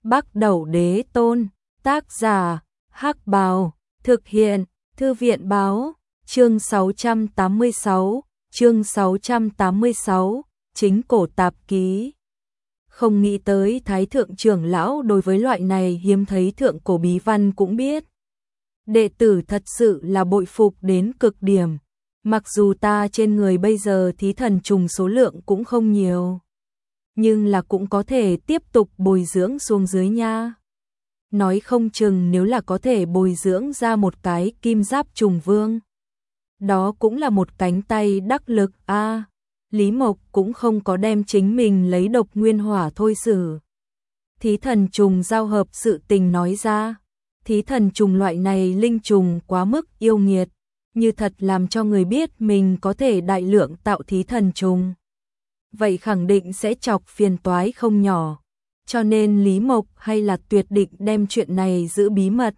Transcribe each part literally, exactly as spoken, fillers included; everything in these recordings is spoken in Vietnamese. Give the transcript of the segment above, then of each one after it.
Bắc Đẩu Đế Tôn, tác giả, Hắc Bào, thực hiện, Thư viện Báo, chương sáu trăm tám mươi sáu, chương sáu trăm tám mươi sáu, chính cổ tạp ký. Không nghĩ tới Thái Thượng trưởng lão đối với loại này hiếm thấy thượng cổ bí văn cũng biết. Đệ tử thật sự là bội phục đến cực điểm. Mặc dù ta trên người bây giờ thí thần trùng số lượng cũng không nhiều, nhưng là cũng có thể tiếp tục bồi dưỡng xuống dưới nha. Nói không chừng nếu là có thể bồi dưỡng ra một cái kim giáp trùng vương, đó cũng là một cánh tay đắc lực a. À, Lý Mộc cũng không có đem chính mình lấy độc nguyên hỏa thôi xử. Thí thần trùng giao hợp sự tình nói ra, thí thần trùng loại này linh trùng quá mức yêu nghiệt, như thật làm cho người biết mình có thể đại lượng tạo thí thần trùng, vậy khẳng định sẽ chọc phiền toái không nhỏ. Cho nên Lý Mộc hay là tuyệt định đem chuyện này giữ bí mật.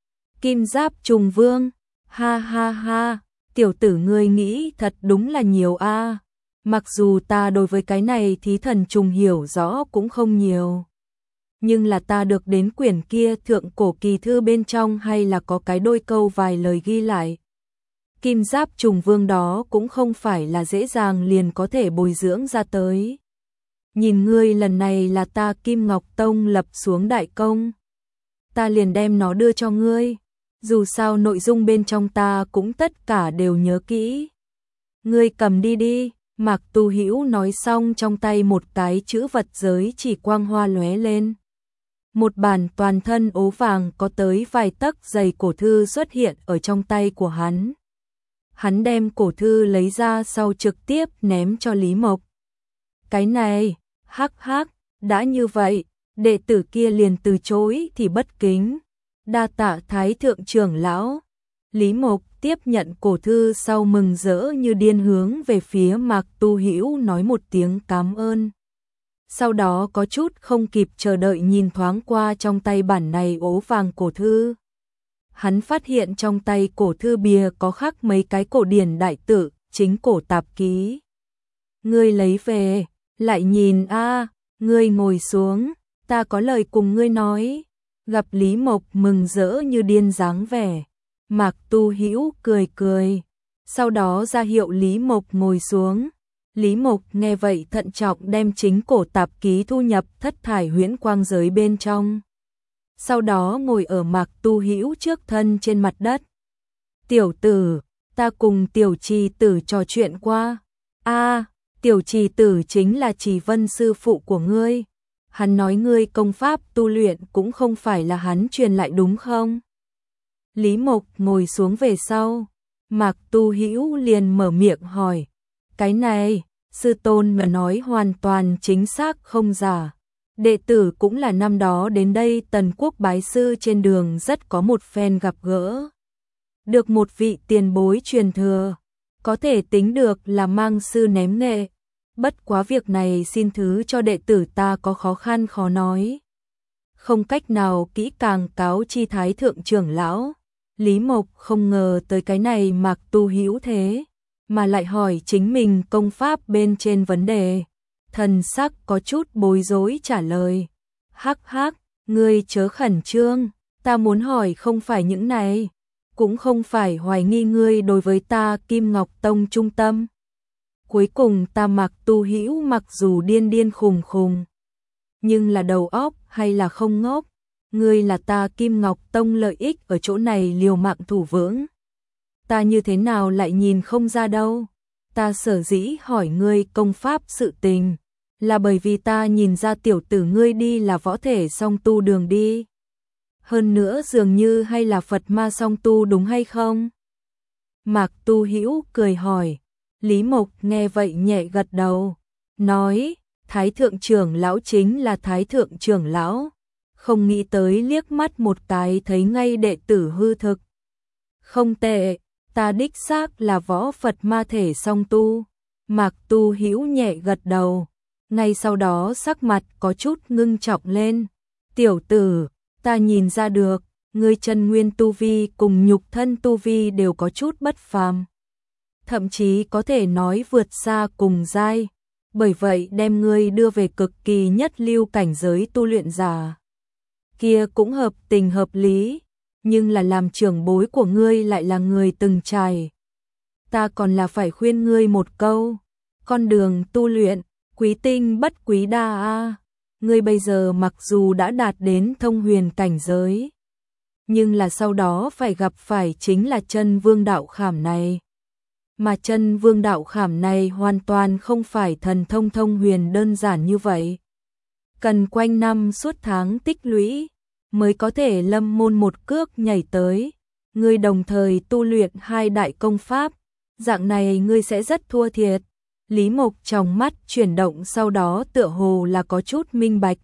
Kim giáp trùng vương, ha ha ha, tiểu tử ngươi nghĩ thật đúng là nhiều a. À. Mặc dù ta đối với cái này thí thần trùng hiểu rõ cũng không nhiều, nhưng là ta được đến quyển kia thượng cổ kỳ thư bên trong hay là có cái đôi câu vài lời ghi lại. Kim giáp trùng vương đó cũng không phải là dễ dàng liền có thể bồi dưỡng ra tới. Nhìn ngươi lần này là ta Kim Ngọc Tông lập xuống đại công, ta liền đem nó đưa cho ngươi, dù sao nội dung bên trong ta cũng tất cả đều nhớ kỹ. Ngươi cầm đi đi. Mạc Tu Hữu nói xong, trong tay một cái chữ vật giới chỉ quang hoa lóe lên. Một bản toàn thân ố vàng có tới vài tấc dày cổ thư xuất hiện ở trong tay của hắn. Hắn đem cổ thư lấy ra sau trực tiếp ném cho Lý Mộc. Cái này, hắc hắc, đã như vậy, đệ tử kia liền từ chối thì bất kính. Đa tạ Thái Thượng trưởng lão. Lý Mộc tiếp nhận cổ thư sau mừng rỡ như điên hướng về phía Mạc Tu Hữu nói một tiếng cảm ơn. Sau đó có chút không kịp chờ đợi nhìn thoáng qua trong tay bản này ố vàng cổ thư. Hắn phát hiện trong tay cổ thư bìa có khắc mấy cái cổ điển đại tự, chính cổ tạp ký. Ngươi lấy về, lại nhìn a, à, ngươi ngồi xuống, ta có lời cùng ngươi nói. Gặp Lý Mộc mừng rỡ như điên dáng vẻ, Mạc Tu Hữu cười cười, sau đó ra hiệu Lý Mộc ngồi xuống. Lý Mộc nghe vậy thận trọng đem chính cổ tạp ký thu nhập thất thải huyễn quang giới bên trong. Sau đó ngồi ở Mạc Tu Hữu trước thân trên mặt đất. Tiểu tử, ta cùng tiểu trì tử trò chuyện qua. A, à, tiểu trì tử chính là Trì Vân sư phụ của ngươi. Hắn nói ngươi công pháp tu luyện cũng không phải là hắn truyền lại đúng không? Lý Mộc ngồi xuống về sau, Mạc Tu Hữu liền mở miệng hỏi. Cái này, sư tôn mà nói hoàn toàn chính xác không giả. Đệ tử cũng là năm đó đến đây Tần Quốc bái sư trên đường rất có một phen gặp gỡ. Được một vị tiền bối truyền thừa, có thể tính được là mang sư ném nghệ. Bất quá việc này xin thứ cho đệ tử ta có khó khăn khó nói, không cách nào kỹ càng cáo chi Thái Thượng trưởng lão. Lý Mộc không ngờ tới cái này Mạc Tu Hữu thế mà lại hỏi chính mình công pháp bên trên vấn đề. Thần sắc có chút bối rối trả lời. Hắc hắc, ngươi chớ khẩn trương, ta muốn hỏi không phải những này, cũng không phải hoài nghi ngươi đối với ta Kim Ngọc Tông trung tâm. Cuối cùng ta Mạc Tu Hữu mặc dù điên điên khùng khùng, nhưng là đầu óc hay là không ngốc. Ngươi là ta Kim Ngọc Tông lợi ích ở chỗ này liều mạng thủ vững. Ta như thế nào lại nhìn không ra đâu. Ta sở dĩ hỏi ngươi công pháp sự tình, là bởi vì ta nhìn ra tiểu tử ngươi đi là võ thể song tu đường đi. Hơn nữa dường như hay là Phật ma song tu đúng hay không? Mạc Tu Hữu cười hỏi. Lý Mộc nghe vậy nhẹ gật đầu, nói, Thái Thượng trưởng lão chính là Thái Thượng trưởng lão. Không nghĩ tới liếc mắt một cái thấy ngay đệ tử hư thực. Không tệ, ta đích xác là võ Phật ma thể song tu. Mạc Tu Hữu nhẹ gật đầu, ngay sau đó sắc mặt có chút ngưng trọng lên. Tiểu tử, ta nhìn ra được, ngươi chân nguyên tu vi cùng nhục thân tu vi đều có chút bất phàm, thậm chí có thể nói vượt xa cùng giai. Bởi vậy đem ngươi đưa về cực kỳ nhất lưu cảnh giới tu luyện giả. kia cũng hợp tình hợp lý, nhưng là làm trưởng bối của ngươi lại là người từng trải. Ta còn là phải khuyên ngươi một câu, con đường tu luyện, quý tinh bất quý đa a. Ngươi bây giờ mặc dù đã đạt đến thông huyền cảnh giới, nhưng là sau đó phải gặp phải chính là chân vương đạo khảm này. Mà chân vương đạo khảm này hoàn toàn không phải thần thông thông huyền đơn giản như vậy. Cần quanh năm suốt tháng tích lũy, mới có thể lâm môn một cước nhảy tới. Ngươi đồng thời tu luyện hai đại công pháp, dạng này ngươi sẽ rất thua thiệt. Lý Mộc trong mắt chuyển động, sau đó tựa hồ là có chút minh bạch.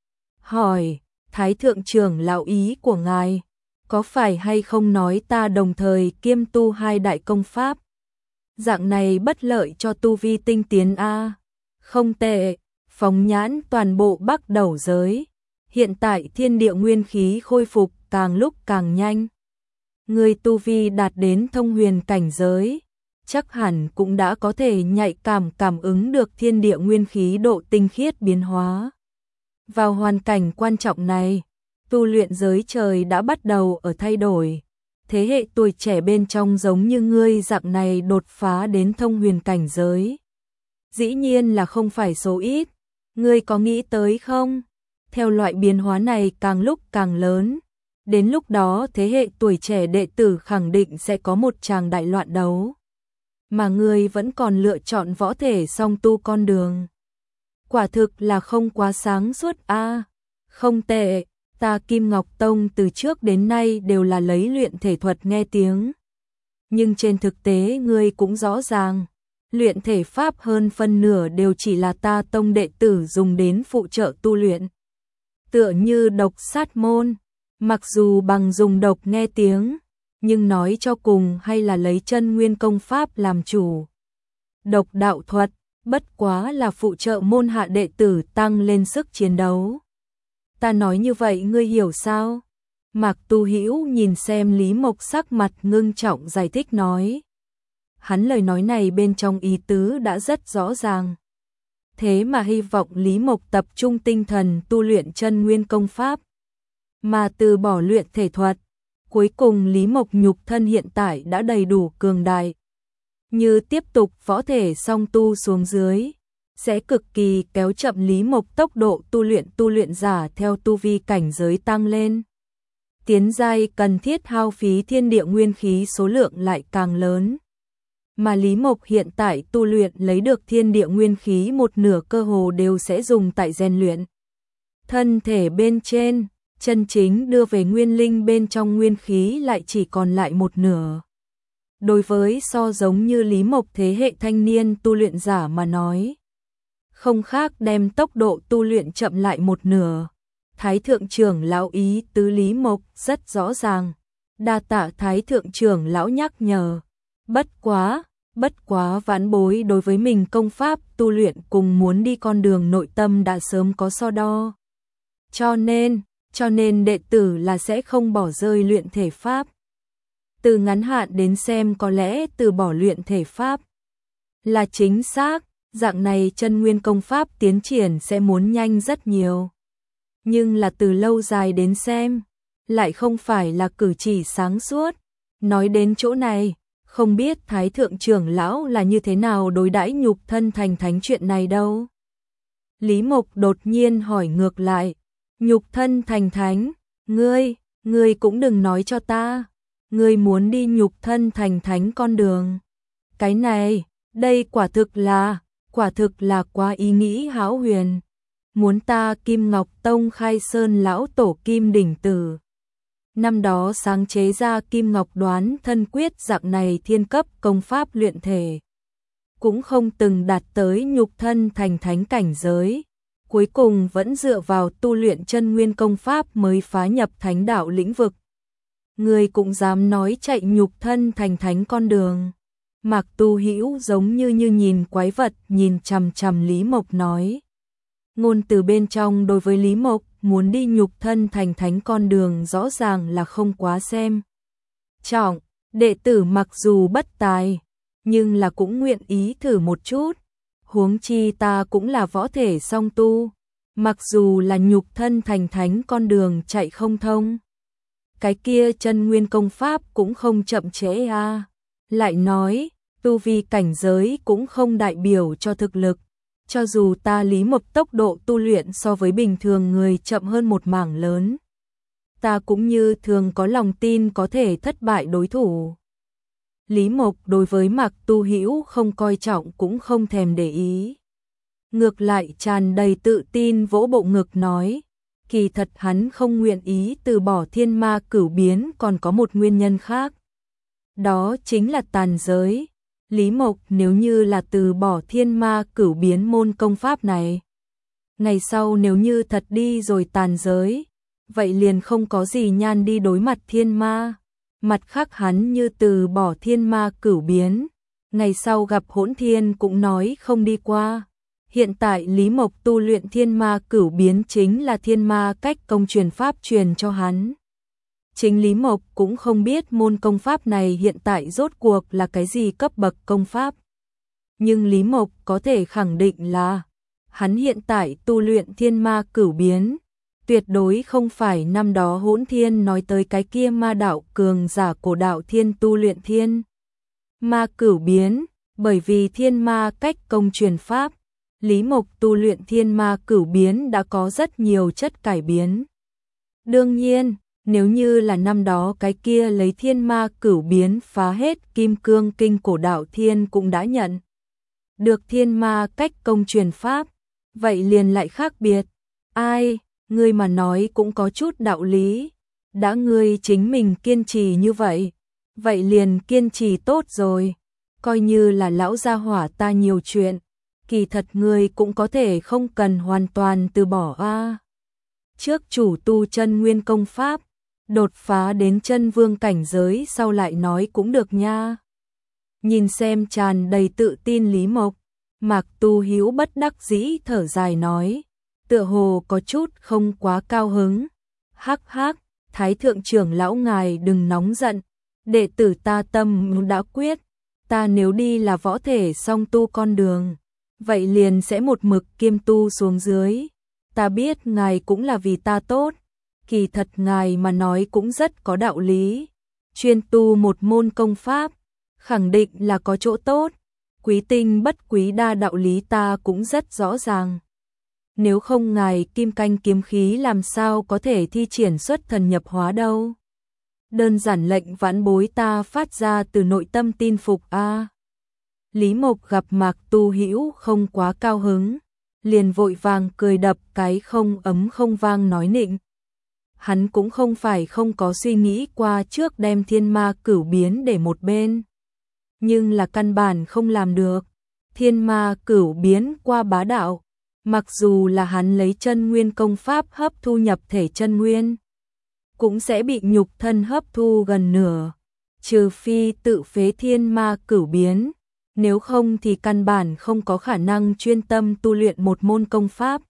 Hỏi, Thái thượng trưởng lão, ý của ngài, có phải hay không nói ta đồng thời kiêm tu hai đại công pháp? Dạng này bất lợi cho tu vi tinh tiến a. Không tệ, phóng nhãn toàn bộ Bắc Đẩu giới, hiện tại thiên địa nguyên khí khôi phục càng lúc càng nhanh. Người tu vi đạt đến thông huyền cảnh giới, chắc hẳn cũng đã có thể nhạy cảm cảm ứng được thiên địa nguyên khí độ tinh khiết biến hóa. Vào hoàn cảnh quan trọng này, tu luyện giới trời đã bắt đầu ở thay đổi. Thế hệ tuổi trẻ bên trong giống như ngươi dạng này đột phá đến thông huyền cảnh giới, dĩ nhiên là không phải số ít. Ngươi có nghĩ tới không? Theo loại biến hóa này càng lúc càng lớn, đến lúc đó thế hệ tuổi trẻ đệ tử khẳng định sẽ có một tràng đại loạn đấu. Mà ngươi vẫn còn lựa chọn võ thể song tu con đường. Quả thực là không quá sáng suốt a. À, không tệ, ta Kim Ngọc Tông từ trước đến nay đều là lấy luyện thể thuật nghe tiếng. Nhưng trên thực tế ngươi cũng rõ ràng, luyện thể pháp hơn phân nửa đều chỉ là ta tông đệ tử dùng đến phụ trợ tu luyện. Tựa như độc sát môn, mặc dù bằng dùng độc nghe tiếng, nhưng nói cho cùng hay là lấy chân nguyên công pháp làm chủ. Độc đạo thuật, bất quá là phụ trợ môn hạ đệ tử tăng lên sức chiến đấu. Ta nói như vậy ngươi hiểu sao? Mạc Tu Hữu nhìn xem Lý Mộc sắc mặt ngưng trọng giải thích nói. Hắn lời nói này bên trong ý tứ đã rất rõ ràng. Thế mà hy vọng Lý Mộc tập trung tinh thần tu luyện chân nguyên công pháp, mà từ bỏ luyện thể thuật. Cuối cùng Lý Mộc nhục thân hiện tại đã đầy đủ cường đại. Như tiếp tục võ thể song tu xuống dưới, sẽ cực kỳ kéo chậm Lý Mộc tốc độ tu luyện. Tu luyện giả theo tu vi cảnh giới tăng lên, tiến giai cần thiết hao phí thiên địa nguyên khí số lượng lại càng lớn. Mà Lý Mộc hiện tại tu luyện lấy được thiên địa nguyên khí một nửa cơ hồ đều sẽ dùng tại rèn luyện thân thể bên trên, chân chính đưa về nguyên linh bên trong nguyên khí lại chỉ còn lại một nửa. Đối với so giống như Lý Mộc thế hệ thanh niên tu luyện giả mà nói, không khác đem tốc độ tu luyện chậm lại một nửa. Thái thượng trưởng lão ý tứ Lý Mộc rất rõ ràng, đa tạ Thái thượng trưởng lão nhắc nhở. Bất quá, bất quá vãn bối đối với mình công pháp tu luyện cùng muốn đi con đường nội tâm đã sớm có so đo. Cho nên, cho nên đệ tử là sẽ không bỏ rơi luyện thể pháp. Từ ngắn hạn đến xem có lẽ từ bỏ luyện thể pháp là chính xác, dạng này chân nguyên công pháp tiến triển sẽ muốn nhanh rất nhiều. Nhưng là từ lâu dài đến xem, lại không phải là cử chỉ sáng suốt. Nói đến chỗ này, không biết Thái thượng trưởng lão là như thế nào đối đãi nhục thân thành thánh chuyện này đâu. Lý Mộc đột nhiên hỏi ngược lại, nhục thân thành thánh, ngươi, ngươi cũng đừng nói cho ta, ngươi muốn đi nhục thân thành thánh con đường. Cái này, đây quả thực là, quả thực là quá ý nghĩ hão huyền. Muốn ta Kim Ngọc Tông khai sơn lão tổ Kim Đỉnh Tử, năm đó sáng chế ra Kim Ngọc Đoán Thân Quyết dạng này thiên cấp công pháp luyện thể, cũng không từng đạt tới nhục thân thành thánh cảnh giới, cuối cùng vẫn dựa vào tu luyện chân nguyên công pháp mới phá nhập thánh đạo lĩnh vực. Người cũng dám nói chạy nhục thân thành thánh con đường. Mạc Tu Hữu giống như như nhìn quái vật nhìn chằm chằm Lý Mộc nói. Ngôn từ bên trong đối với Lý Mộc muốn đi nhục thân thành thánh con đường rõ ràng là không quá xem trọng. Đệ tử mặc dù bất tài, nhưng là cũng nguyện ý thử một chút. Huống chi ta cũng là võ thể song tu, Mặc dù là nhục thân thành thánh con đường chạy không thông, cái kia chân nguyên công pháp cũng không chậm trễ a. À. Lại nói, tu vi cảnh giới cũng không đại biểu cho thực lực, cho dù ta Lý Mộc tốc độ tu luyện so với bình thường người chậm hơn một mảng lớn, ta cũng như thường có lòng tin có thể thất bại đối thủ. Lý Mộc đối với Mạc Tu Hữu không coi trọng cũng không thèm để ý. Ngược lại tràn đầy tự tin vỗ bộ ngực nói, kỳ thật hắn không nguyện ý từ bỏ thiên ma cửu biến còn có một nguyên nhân khác. Đó chính là tàn giới. Lý Mộc nếu như là từ bỏ thiên ma cửu biến môn công pháp này, ngày sau nếu như thật đi rồi tàn giới, vậy liền không có gì nhan đi đối mặt thiên ma. Mặt khác hắn như từ bỏ thiên ma cửu biến, ngày sau gặp hỗn thiên cũng nói không đi qua. Hiện tại Lý Mộc tu luyện thiên ma cửu biến chính là thiên ma cách công truyền pháp truyền cho hắn. Chính Lý Mộc cũng không biết môn công pháp này hiện tại rốt cuộc là cái gì cấp bậc công pháp. Nhưng Lý Mộc có thể khẳng định là, hắn hiện tại tu luyện thiên ma cửu biến, tuyệt đối không phải năm đó hỗn thiên nói tới cái kia ma đạo cường giả cổ đạo thiên tu luyện thiên ma cửu biến, bởi vì thiên ma cách công truyền pháp, Lý Mộc tu luyện thiên ma cửu biến đã có rất nhiều chất cải biến. Đương nhiên, nếu như là năm đó cái kia lấy thiên ma cửu biến phá hết kim cương kinh cổ đạo thiên cũng đã nhận được thiên ma cách công truyền pháp, vậy liền lại khác biệt. Ai, ngươi mà nói cũng có chút đạo lý, đã ngươi chính mình kiên trì như vậy, vậy liền kiên trì tốt rồi, coi như là lão gia hỏa ta nhiều chuyện, kỳ thật ngươi cũng có thể không cần hoàn toàn từ bỏ a. Trước chủ tu chân nguyên công pháp, đột phá đến chân vương cảnh giới sau lại nói cũng được nha. Nhìn xem tràn đầy tự tin Lý Mộc, Mạc Tu Hữu bất đắc dĩ thở dài nói, tựa hồ có chút không quá cao hứng. Hắc hắc, Thái thượng trưởng lão ngài đừng nóng giận, đệ tử ta tâm đã quyết, ta nếu đi là võ thể song tu con đường, vậy liền sẽ một mực kiêm tu xuống dưới. Ta biết ngài cũng là vì ta tốt, kỳ thật ngài mà nói cũng rất có đạo lý. Chuyên tu một môn công pháp, khẳng định là có chỗ tốt, quý tinh bất quý đa đạo lý ta cũng rất rõ ràng. Nếu không ngài kim canh kiếm khí làm sao có thể thi triển xuất thần nhập hóa đâu. Đơn giản lệnh vãn bối ta phát ra từ nội tâm tin phục a. À. Lý Mộc gặp Mạc Tu Hữu không quá cao hứng, liền vội vàng cười đập cái không ấm không vang nói nịnh. Hắn cũng không phải không có suy nghĩ qua trước đem thiên ma cửu biến để một bên, nhưng là căn bản không làm được. Thiên ma cửu biến qua bá đạo, mặc dù là hắn lấy chân nguyên công pháp hấp thu nhập thể chân nguyên, cũng sẽ bị nhục thân hấp thu gần nửa, trừ phi tự phế thiên ma cửu biến, nếu không thì căn bản không có khả năng chuyên tâm tu luyện một môn công pháp.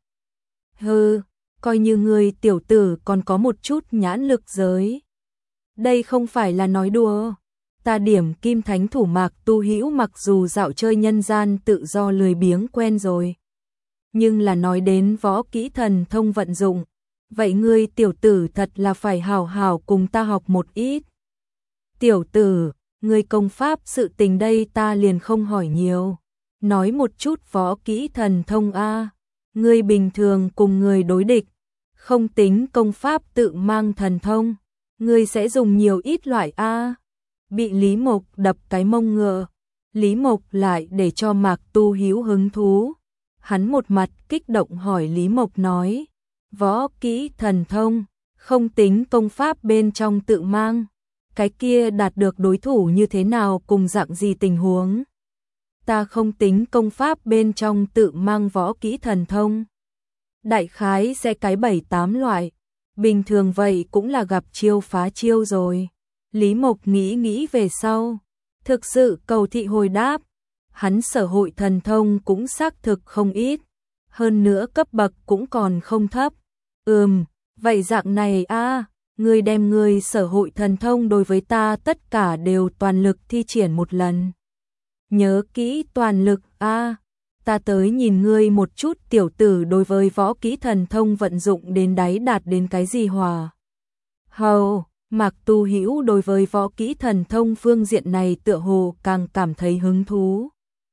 Hừ, coi như người tiểu tử còn có một chút nhãn lực giới. Đây không phải là nói đùa. Ta điểm kim thánh thủ Mạc Tu Hữu mặc dù dạo chơi nhân gian tự do lười biếng quen rồi, nhưng là nói đến võ kỹ thần thông vận dụng, vậy ngươi tiểu tử thật là phải hào hào cùng ta học một ít. Tiểu tử, ngươi công pháp sự tình đây ta liền không hỏi nhiều, nói một chút võ kỹ thần thông a. Ngươi bình thường cùng người đối địch, không tính công pháp tự mang thần thông, ngươi sẽ dùng nhiều ít loại a. Bị Lý Mộc đập cái mông ngựa, Lý Mộc lại để cho Mạc Tu Hữu hứng thú. Hắn một mặt kích động hỏi Lý Mộc nói, võ kỹ thần thông, không tính công pháp bên trong tự mang, cái kia đạt được đối thủ như thế nào cùng dạng gì tình huống? Ta không tính công pháp bên trong tự mang võ kỹ thần thông, đại khái sẽ cái bảy tám loại, bình thường vậy cũng là gặp chiêu phá chiêu rồi. Lý Mộc nghĩ nghĩ về sau, thực sự cầu thị hồi đáp, hắn sở hội thần thông cũng xác thực không ít, hơn nữa cấp bậc cũng còn không thấp. Ừm, vậy dạng này a, à, ngươi đem ngươi sở hội thần thông đối với ta tất cả đều toàn lực thi triển một lần. Nhớ kỹ toàn lực a. À. ta tới nhìn ngươi một chút, tiểu tử đối với võ kỹ thần thông vận dụng đến đáy đạt đến cái gì hòa. Hầu, Mạc Tu Hữu đối với võ kỹ thần thông phương diện này tựa hồ càng cảm thấy hứng thú.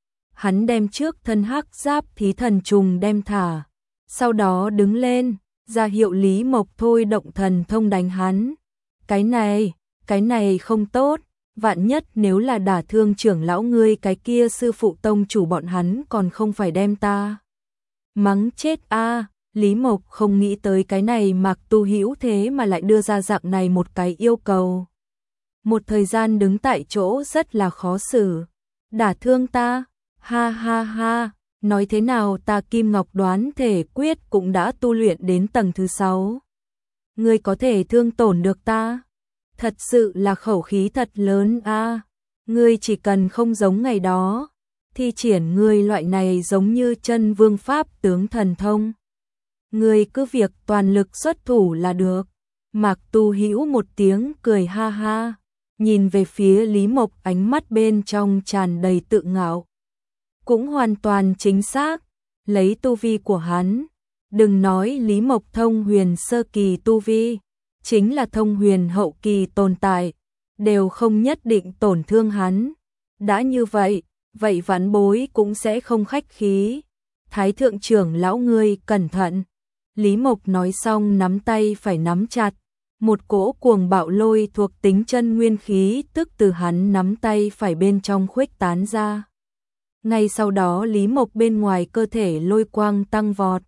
Hắn đem trước thân hắc giáp thí thần trùng đem thả, sau đó đứng lên, ra hiệu Lý Mộc thôi động thần thông đánh hắn. Cái này, cái này không tốt, vạn nhất nếu là đả thương trưởng lão ngươi cái kia sư phụ tông chủ bọn hắn còn không phải đem ta mắng chết a. À, Lý Mộc không nghĩ tới cái này Mạc Tu Hữu thế mà lại đưa ra dạng này một cái yêu cầu. Một thời gian đứng tại chỗ rất là khó xử. Đả thương ta? Ha ha ha, nói thế nào ta Kim Ngọc Đoán Thể Quyết cũng đã tu luyện đến tầng thứ sáu. Ngươi có thể thương tổn được ta? Thật sự là khẩu khí thật lớn a. À, ngươi chỉ cần không giống ngày đó, thi triển ngươi loại này giống như chân vương pháp tướng thần thông. Ngươi cứ việc toàn lực xuất thủ là được. Mạc Tu Hữu một tiếng cười ha ha, nhìn về phía Lý Mộc, ánh mắt bên trong tràn đầy tự ngạo. Cũng hoàn toàn chính xác, lấy tu vi của hắn, đừng nói Lý Mộc thông huyền sơ kỳ tu vi, chính là thông huyền hậu kỳ tồn tại, đều không nhất định tổn thương hắn. Đã như vậy, vậy vãn bối cũng sẽ không khách khí. Thái thượng trưởng lão ngươi cẩn thận. Lý Mộc nói xong nắm tay phải nắm chặt, một cỗ cuồng bạo lôi thuộc tính chân nguyên khí tức từ hắn nắm tay phải bên trong khuếch tán ra. Ngay sau đó Lý Mộc bên ngoài cơ thể lôi quang tăng vọt.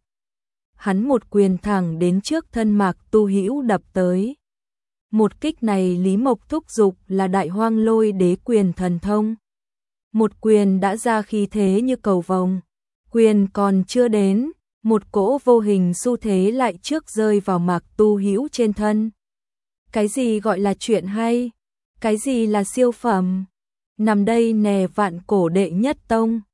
Hắn một quyền thẳng đến trước thân Mạc Tu Hữu đập tới. Một kích này Lý Mộc thúc dục là Đại Hoang Lôi Đế Quyền thần thông. Một quyền đã ra khí thế như cầu vồng, quyền còn chưa đến, một cỗ vô hình xu thế lại trước rơi vào Mạc Tu Hữu trên thân. Cái gì gọi là chuyện hay? Cái gì là siêu phẩm? Nằm đây nè vạn cổ đệ nhất tông,